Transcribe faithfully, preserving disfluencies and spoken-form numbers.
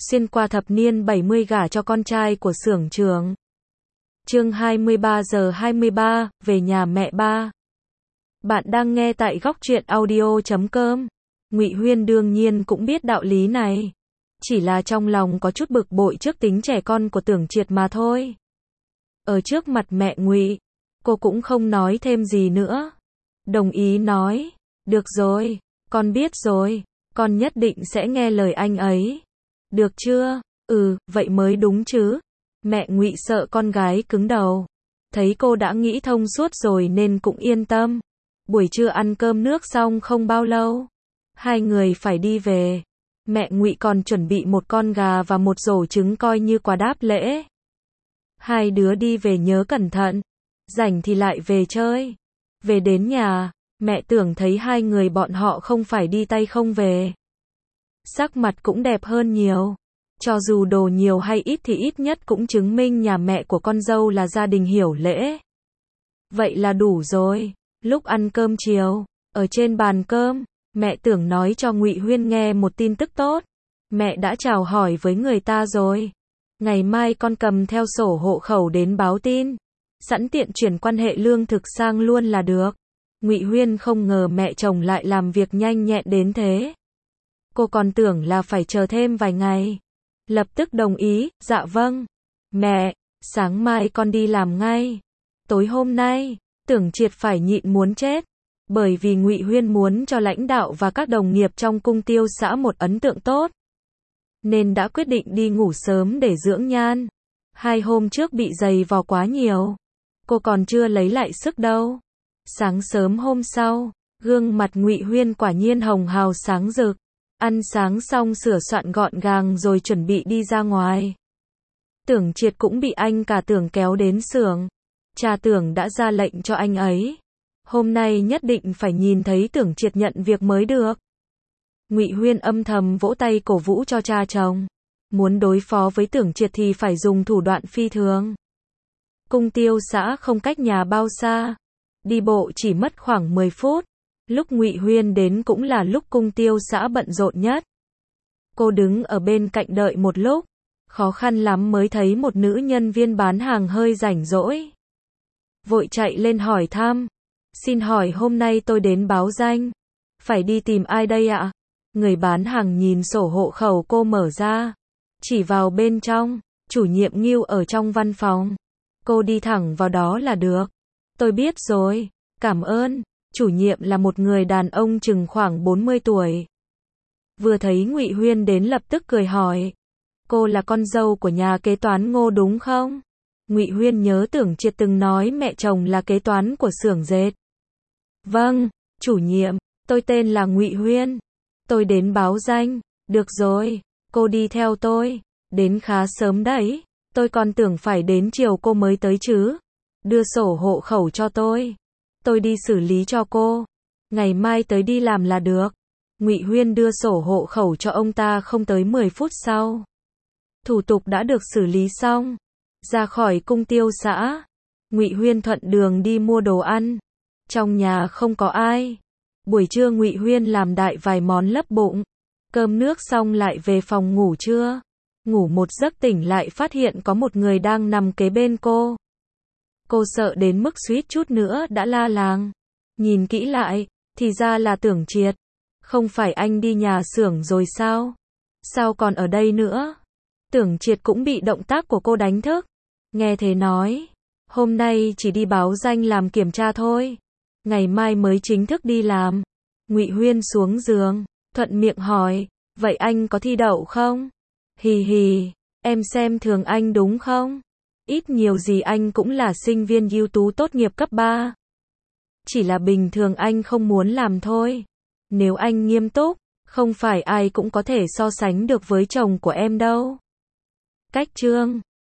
xuyên qua thập niên bảy mươi gả cho con trai của xưởng trưởng. Chương hai mươi ba giờ hai mươi ba, về nhà mẹ ba. Bạn đang nghe tại góc truyện audio chấm com. Ngụy Huyên đương nhiên cũng biết đạo lý này, chỉ là trong lòng có chút bực bội trước tính trẻ con của Tưởng Triệt mà thôi. Ở trước mặt mẹ Ngụy, cô cũng không nói thêm gì nữa, đồng ý nói, được rồi, con biết rồi, con nhất định sẽ nghe lời anh ấy. Được chưa? Ừ, vậy mới đúng chứ. Mẹ Ngụy sợ con gái cứng đầu, thấy cô đã nghĩ thông suốt rồi nên cũng yên tâm. Buổi trưa ăn cơm nước xong không bao lâu, hai người phải đi về. Mẹ Ngụy còn chuẩn bị một con gà và một rổ trứng coi như quà đáp lễ. Hai đứa đi về nhớ cẩn thận, rảnh thì lại về chơi. Về đến nhà, mẹ Tưởng thấy hai người bọn họ không phải đi tay không về, sắc mặt cũng đẹp hơn nhiều. Cho dù đồ nhiều hay ít thì ít nhất cũng chứng minh nhà mẹ của con dâu là gia đình hiểu lễ. Vậy là đủ rồi. Lúc ăn cơm chiều, ở trên bàn cơm, mẹ Tưởng nói cho Ngụy Huyên nghe một tin tức tốt. Mẹ đã chào hỏi với người ta rồi. Ngày mai con cầm theo sổ hộ khẩu đến báo tin, sẵn tiện chuyển quan hệ lương thực sang luôn là được. Ngụy Huyên không ngờ mẹ chồng lại làm việc nhanh nhẹn đến thế. Cô còn tưởng là phải chờ thêm vài ngày. Lập tức đồng ý, dạ vâng. Mẹ, sáng mai con đi làm ngay. Tối hôm nay, Tưởng Triệt phải nhịn muốn chết, bởi vì Ngụy Huyên muốn cho lãnh đạo và các đồng nghiệp trong cung tiêu xã một ấn tượng tốt, nên đã quyết định đi ngủ sớm để dưỡng nhan. Hai hôm trước bị giày vò quá nhiều, cô còn chưa lấy lại sức đâu. Sáng sớm hôm sau, gương mặt Ngụy Huyên quả nhiên hồng hào sáng rực. Ăn sáng xong sửa soạn gọn gàng rồi chuẩn bị đi ra ngoài. Tưởng Triệt cũng bị anh cả Tưởng kéo đến xưởng. Cha Tưởng đã ra lệnh cho anh ấy, hôm nay nhất định phải nhìn thấy Tưởng Triệt nhận việc mới được. Ngụy Huyên âm thầm vỗ tay cổ vũ cho cha chồng. Muốn đối phó với Tưởng Triệt thì phải dùng thủ đoạn phi thường. Cung tiêu xã không cách nhà bao xa, đi bộ chỉ mất khoảng mười phút. Lúc Ngụy Huyên đến cũng là lúc cung tiêu xã bận rộn nhất. Cô đứng ở bên cạnh đợi một lúc, khó khăn lắm mới thấy một nữ nhân viên bán hàng hơi rảnh rỗi. Vội chạy lên hỏi thăm. Xin hỏi hôm nay tôi đến báo danh, phải đi tìm ai đây ạ? Người bán hàng nhìn sổ hộ khẩu cô mở ra, chỉ vào bên trong, chủ nhiệm Ngưu ở trong văn phòng. Cô đi thẳng vào đó là được. Tôi biết rồi, cảm ơn. Chủ nhiệm là một người đàn ông chừng khoảng bốn mươi tuổi. Vừa thấy Ngụy Huyên đến lập tức cười hỏi, cô là con dâu của nhà kế toán Ngô đúng không? Ngụy Huyên nhớ Tưởng Triệt từng nói mẹ chồng là kế toán của xưởng dệt. Vâng, chủ nhiệm, tôi tên là Ngụy Huyên. Tôi đến báo danh. Được rồi, cô đi theo tôi. Đến khá sớm đấy, tôi còn tưởng phải đến chiều cô mới tới chứ. Đưa sổ hộ khẩu cho tôi, tôi đi xử lý cho cô. Ngày mai tới đi làm là được. Ngụy Huyên đưa sổ hộ khẩu cho ông ta không tới mười phút sau. Thủ tục đã được xử lý xong. Ra khỏi cung tiêu xã, Ngụy Huyên thuận đường đi mua đồ ăn. Trong nhà không có ai. Buổi trưa Ngụy Huyên làm đại vài món lấp bụng. Cơm nước xong lại về phòng ngủ trưa. Ngủ một giấc tỉnh lại phát hiện có một người đang nằm kế bên cô. Cô sợ đến mức suýt chút nữa đã la làng. Nhìn kỹ lại, thì ra là Tưởng Triệt. Không phải anh đi nhà xưởng rồi sao? Sao còn ở đây nữa? Tưởng Triệt cũng bị động tác của cô đánh thức. Nghe thế nói, hôm nay chỉ đi báo danh làm kiểm tra thôi. Ngày mai mới chính thức đi làm. Ngụy Huyên xuống giường, thuận miệng hỏi, vậy anh có thi đậu không? Hì hì, em xem thường anh đúng không? Ít nhiều gì anh cũng là sinh viên ưu tú tốt nghiệp cấp ba. Chỉ là bình thường anh không muốn làm thôi. Nếu anh nghiêm túc, không phải ai cũng có thể so sánh được với chồng của em đâu. Cách chương